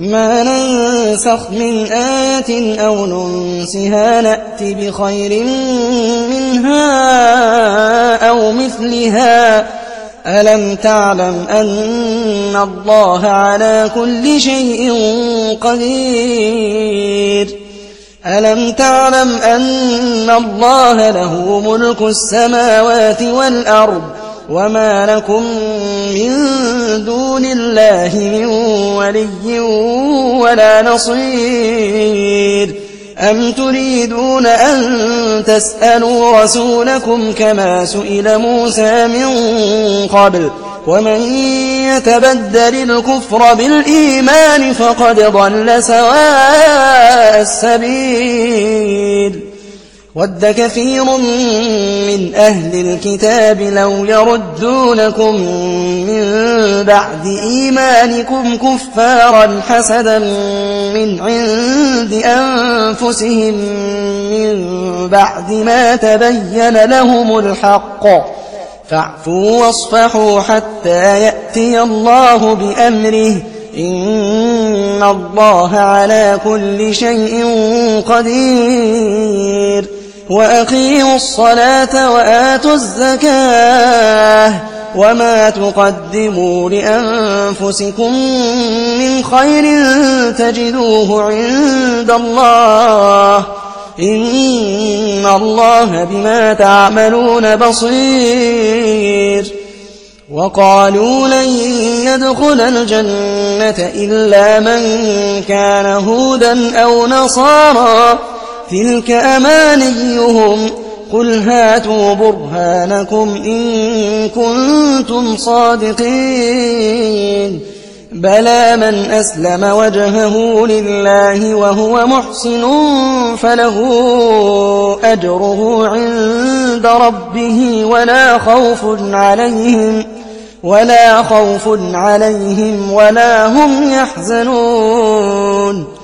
ما ننسخ من آية أو ننسها نأت بخير منها أو مثلها ألم تعلم أن الله على كل شيء قدير ألم تعلم أن الله له ملك السماوات والأرض وما لكم من دون الله من ولي ولا نصير أم تريدون أن تسألوا رسولكم كما سئل موسى من قبل ومن يتبدل الكفر بالإيمان فقد ضل سواء السبيل ود كثير من أهل الكتاب لو يردونكم من بعد إيمانكم كفارا حسدا من عند أنفسهم من بعد ما تبين لهم الحق فاعفوا واصفحوا حتى يأتي الله بأمره إن الله على كل شيء قدير وأقيموا الصلاة وآتوا الزكاة وما تقدموا لأنفسكم من خير تجدوه عند الله إن الله بما تعملون بصير وقالوا لن يدخل الجنة إلا من كان هودا أو نصارى تلك أمانيهم قل هاتوا برهانكم إن كنتم صادقين بلى من أسلم وجهه لله وهو محسن فله أجره عند ربه ولا خوف عليهم ولا هم يحزنون